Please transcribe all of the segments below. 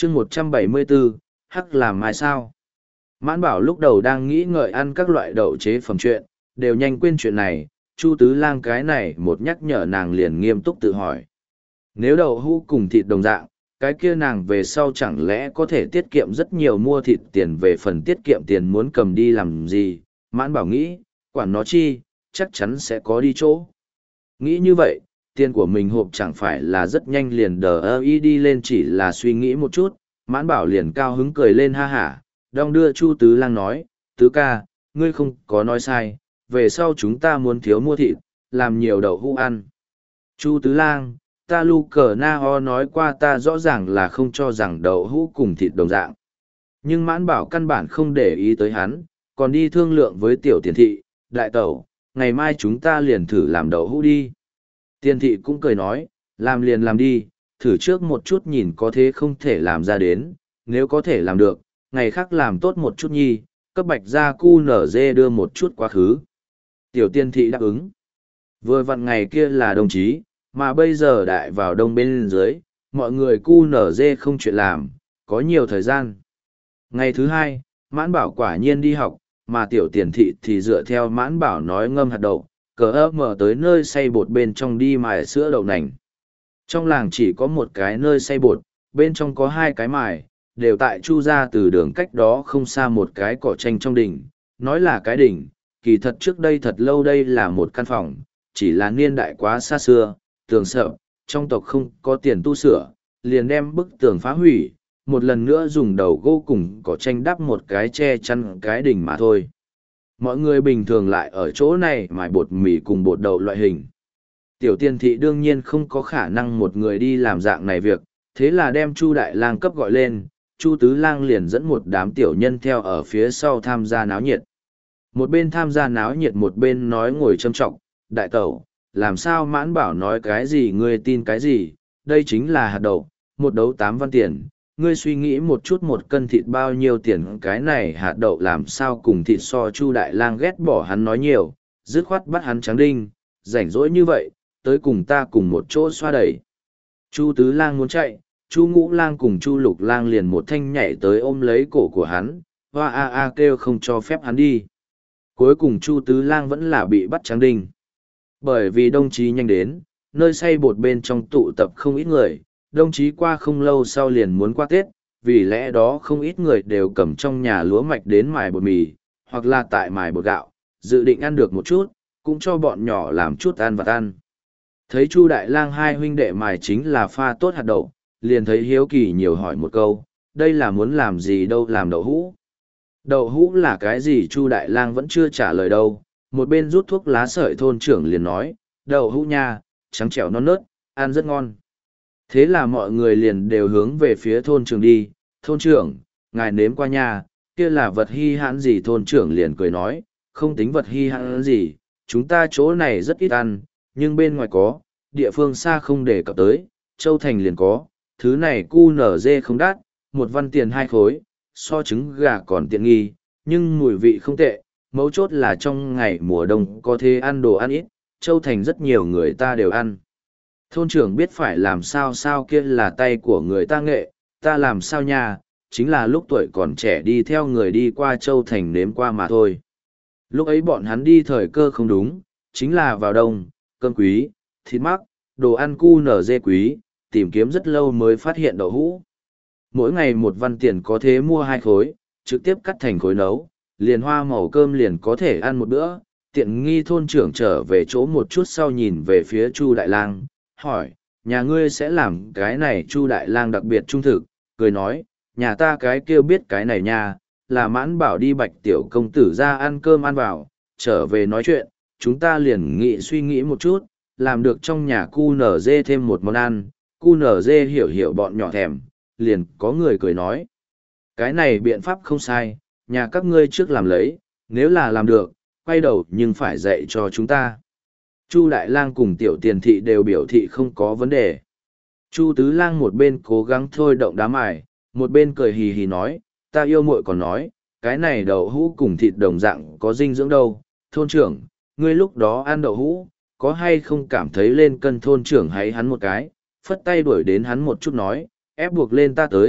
chương 174, hắc làm mai sao. Mãn Bảo lúc đầu đang nghĩ ngợi ăn các loại đậu chế phẩm chuyện, đều nhanh quên chuyện này, Chu Tứ Lang cái này một nhắc nhở nàng liền nghiêm túc tự hỏi. Nếu đậu hũ cùng thịt đồng dạng, cái kia nàng về sau chẳng lẽ có thể tiết kiệm rất nhiều mua thịt tiền về phần tiết kiệm tiền muốn cầm đi làm gì? Mãn Bảo nghĩ, quản nó chi, chắc chắn sẽ có đi chỗ. Nghĩ như vậy, tiền của mình hộp chẳng phải là rất nhanh liền đi lên, chỉ là suy nghĩ một chút, Mãn Bảo liền cao hứng cười lên ha hả, đong đưa Chu Tứ Lang nói, Tứ ca, ngươi không có nói sai, về sau chúng ta muốn thiếu mua thịt, làm nhiều đậu hũ ăn. Chu Tứ Lang, ta lu cờ na ho nói qua ta rõ ràng là không cho rằng đậu hũ cùng thịt đồng dạng. Nhưng Mãn Bảo căn bản không để ý tới hắn, còn đi thương lượng với tiểu tiền thị, đại tẩu, ngày mai chúng ta liền thử làm đậu hũ đi. Tiền thị cũng cười nói, làm liền làm đi, thử trước một chút nhìn có thế không thể làm ra đến, nếu có thể làm được, ngày khác làm tốt một chút nhi, cấp bạch ra cu nở dê đưa một chút quá khứ. Tiểu tiền thị đáp ứng. Vừa vặn ngày kia là đồng chí, mà bây giờ đại vào đông bên dưới, mọi người cu nở dê không chuyện làm, có nhiều thời gian. Ngày thứ hai, Mãn Bảo quả nhiên đi học, mà tiểu tiền thị thì dựa theo Mãn Bảo nói ngâm hạt đậu, mở tới nơi xay bột bên trong đi mài sữa đậu nành. Trong làng chỉ có một cái nơi xay bột, bên trong có hai cái mài, đều tại chu ra từ đường cách đó không xa một cái cỏ tranh trong đỉnh. Nói là cái đỉnh, kỳ thật trước đây thật lâu đây là một căn phòng, chỉ là niên đại quá xa xưa, tường sợ, trong tộc không có tiền tu sửa, liền đem bức tường phá hủy, một lần nữa dùng đầu gỗ cùng cỏ tranh đắp một cái che chắn cái đỉnh mà thôi. Mọi người bình thường lại ở chỗ này mài bột mì cùng bột đậu loại hình. Tiểu tiên thị đương nhiên không có khả năng một người đi làm dạng này việc, thế là đem Chu Đại Lang cấp gọi lên, Chu Tứ Lang liền dẫn một đám tiểu nhân theo ở phía sau tham gia náo nhiệt. Một bên tham gia náo nhiệt một bên nói ngồi châm trọng, đại tẩu, làm sao Mãn Bảo nói cái gì ngươi tin cái gì, đây chính là hạt đậu, một đấu 8 văn tiền, ngươi suy nghĩ một chút một cân thịt bao nhiêu tiền, cái này hạt đậu làm sao cùng thịt so. Chu Đại Lang ghét bỏ hắn nói nhiều, dứt khoát bắt hắn trắng đinh, rảnh rỗi như vậy, tới cùng ta cùng một chỗ xoa đẩy. Chu Tứ Lang muốn chạy, Chu Ngũ Lang cùng Chu Lục Lang liền một thanh nhảy tới ôm lấy cổ của hắn, hoa a a kêu không cho phép hắn đi. Cuối cùng Chu Tứ Lang vẫn là bị bắt trắng đinh. Bởi vì đồng chí nhanh đến, nơi xay bột bên trong tụ tập không ít người, đồng chí qua không lâu sau liền muốn qua Tết, vì lẽ đó không ít người đều cầm trong nhà lúa mạch đến mài bột mì, hoặc là tại mài bột gạo, dự định ăn được một chút, cũng cho bọn nhỏ làm chút ăn vặt ăn. Thấy Chu Đại Lang hai huynh đệ mài chính là pha tốt hạt đậu, liền thấy hiếu kỳ nhiều hỏi một câu, đây là muốn làm gì đâu, làm đậu hũ. Đậu hũ là cái gì? Chu Đại Lang vẫn chưa trả lời đâu, một bên rút thuốc lá sợi thôn trưởng liền nói, đậu hũ nha, trắng trẻo non nớt, ăn rất ngon. Thế là mọi người liền đều hướng về phía thôn trưởng đi, thôn trưởng, ngài nếm qua nha, kia là vật hi hãn gì? Thôn trưởng liền cười nói, không tính vật hi hãn gì, chúng ta chỗ này rất ít ăn, nhưng bên ngoài có, địa phương xa không để cập tới, Châu Thành liền có, thứ này cu nở dê không đắt, 1 văn tiền 2 khối, so trứng gà còn tiện nghi, nhưng mùi vị không tệ, mấu chốt là trong ngày mùa đông có thể ăn đồ ăn ít, Châu Thành rất nhiều người ta đều ăn. Thôn trưởng biết phải làm sao, sao kia là tay của người ta nghệ, ta làm sao nha, chính là lúc tuổi còn trẻ đi theo người đi qua Châu Thành nếm qua mà thôi. Lúc ấy bọn hắn đi thời cơ không đúng, chính là vào đông, cơm quý, thịt mắc, đồ ăn cu nở dê quý, tìm kiếm rất lâu mới phát hiện đậu hũ. Mỗi ngày 1 văn tiền có thể mua 2 khối, trực tiếp cắt thành khối nấu, liền hoa màu cơm liền có thể ăn một bữa. Tiện nghi thôn trưởng trở về chỗ một chút sau nhìn về phía Chu Đại Lang, hỏi, nhà ngươi sẽ làm cái này? Chu Đại Lang đặc biệt trung thực, cười nói, nhà ta cái kêu biết cái này nha, là Mãn Bảo đi Bạch tiểu công tử ra ăn cơm ăn vào, trở về nói chuyện, chúng ta liền suy nghĩ một chút, làm được trong nhà cu nở dê thêm một món ăn, cu nở dê hiểu hiểu bọn nhỏ thèm, liền có người cười nói, cái này biện pháp không sai, nhà các ngươi trước làm lấy, nếu là làm được, quay đầu nhưng phải dạy cho chúng ta. Chu Đại Lang cùng tiểu tiền thị đều biểu thị không có vấn đề. Chu Tứ Lang một bên cố gắng thôi động đá mài, một bên cười hì hì nói, ta yêu muội còn nói, cái này đậu hũ cùng thịt đồng dạng có dinh dưỡng đâu. Thôn trưởng, ngươi lúc đó ăn đậu hũ, có hay không cảm thấy lên cân? Thôn trưởng hay hắn một cái, phất tay đuổi đến hắn một chút nói, ép buộc lên ta tới,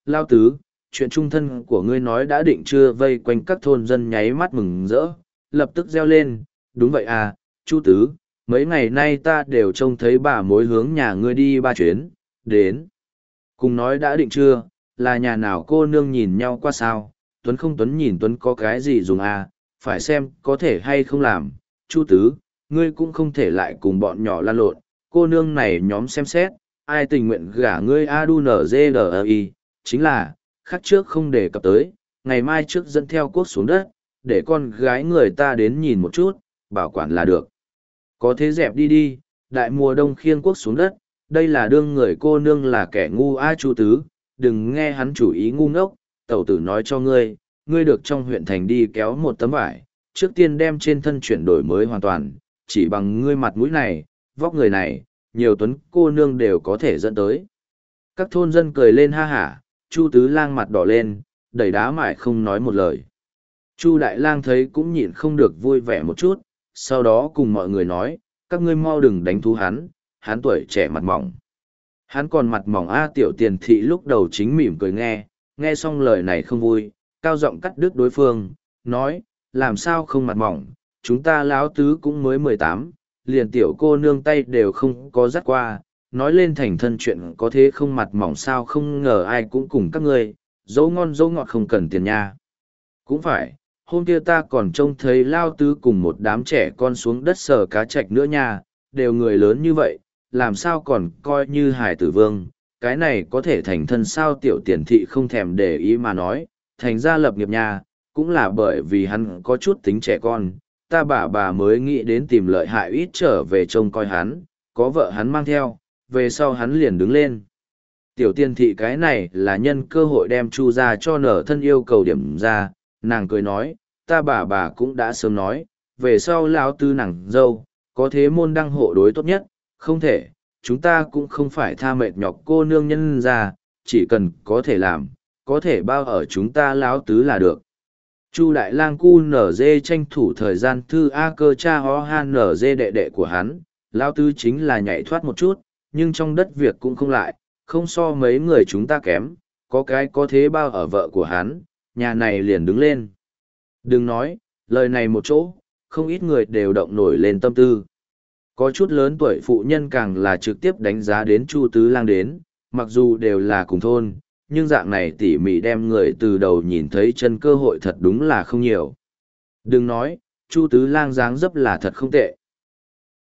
Lao tứ, chuyện trung thân của ngươi nói đã định chưa? Vây quanh các thôn dân nháy mắt mừng rỡ, lập tức reo lên, đúng vậy à, Chu tứ, mấy ngày nay ta đều trông thấy bà mối hướng nhà ngươi đi 3 chuyến, đến. Cùng nói đã định chưa, là nhà nào cô nương nhìn nhau qua sao, Tuấn không Tuấn nhìn Tuấn có cái gì dùng à, phải xem có thể hay không làm, Chu tứ, ngươi cũng không thể lại cùng bọn nhỏ lan lộn, cô nương này nhóm xem xét, ai tình nguyện gả ngươi ADUNZLI, chính là, khắc trước không đề cập tới, ngày mai trước dẫn theo quốc xuống đất, để con gái người ta đến nhìn một chút, bảo quản là được. Có thế dẹp đi đi, đại mùa đông khiêng quốc xuống đất, đây là đương người cô nương là kẻ ngu a Chu tứ, đừng nghe hắn chủ ý ngu ngốc, tẩu tử nói cho ngươi, ngươi được trong huyện thành đi kéo một tấm vải, trước tiên đem trên thân chuyển đổi mới hoàn toàn, chỉ bằng ngươi mặt mũi này, vóc người này, nhiều tuấn cô nương đều có thể dẫn tới. Các thôn dân cười lên ha hả, Chu tứ lang mặt đỏ lên, đẩy đá mải không nói một lời. Chu đại lang thấy cũng nhịn không được vui vẻ một chút, sau đó cùng mọi người nói, các ngươi mau đừng đánh thú hắn tuổi trẻ mặt mỏng. Hắn còn mặt mỏng a tiểu tiền thị lúc đầu chính mỉm cười nghe xong lời này không vui, cao giọng cắt đứt đối phương, nói, làm sao không mặt mỏng, chúng ta lão tứ cũng mới 18, liền tiểu cô nương tay đều không có dắt qua, nói lên thành thân chuyện có thế không mặt mỏng sao, không ngờ ai cũng cùng các ngươi, dấu ngon dấu ngọt không cần tiền nha. Cũng phải, hôm kia ta còn trông thấy lao tứ cùng một đám trẻ con xuống đất sờ cá trạch nữa nha, đều người lớn như vậy, làm sao còn coi như hải tử vương, cái này có thể thành thân sao? Tiểu tiền thị không thèm để ý mà nói, thành ra lập nghiệp nhà, cũng là bởi vì hắn có chút tính trẻ con, ta bà mới nghĩ đến tìm lợi hại ít trở về trông coi hắn, có vợ hắn mang theo, về sau hắn liền đứng lên. Tiểu tiền thị cái này là nhân cơ hội đem Chu ra cho nở thân yêu cầu điểm ra, nàng cười nói, ta bà cũng đã sớm nói, về sau lão tư nàng dâu, có thế môn đăng hộ đối tốt nhất, không thể, chúng ta cũng không phải tha mệt nhọc cô nương nhân ra, chỉ cần có thể làm, có thể bao ở chúng ta lão tứ là được. Chu đại lang cu nở dê tranh thủ thời gian thư a cơ cha ho han nở dê đệ đệ của hắn, lão tứ chính là nhảy thoát một chút, nhưng trong đất việc cũng không lại, không so mấy người chúng ta kém, có cái có thế bao ở vợ của hắn, nhà này liền đứng lên. Đừng nói, lời này một chỗ, không ít người đều động nổi lên tâm tư. Có chút lớn tuổi phụ nhân càng là trực tiếp đánh giá đến Chu tứ lang đến, mặc dù đều là cùng thôn, nhưng dạng này tỉ mỉ đem người từ đầu nhìn thấy chân cơ hội thật đúng là không nhiều. Đừng nói, Chu tứ lang dáng dấp là thật không tệ.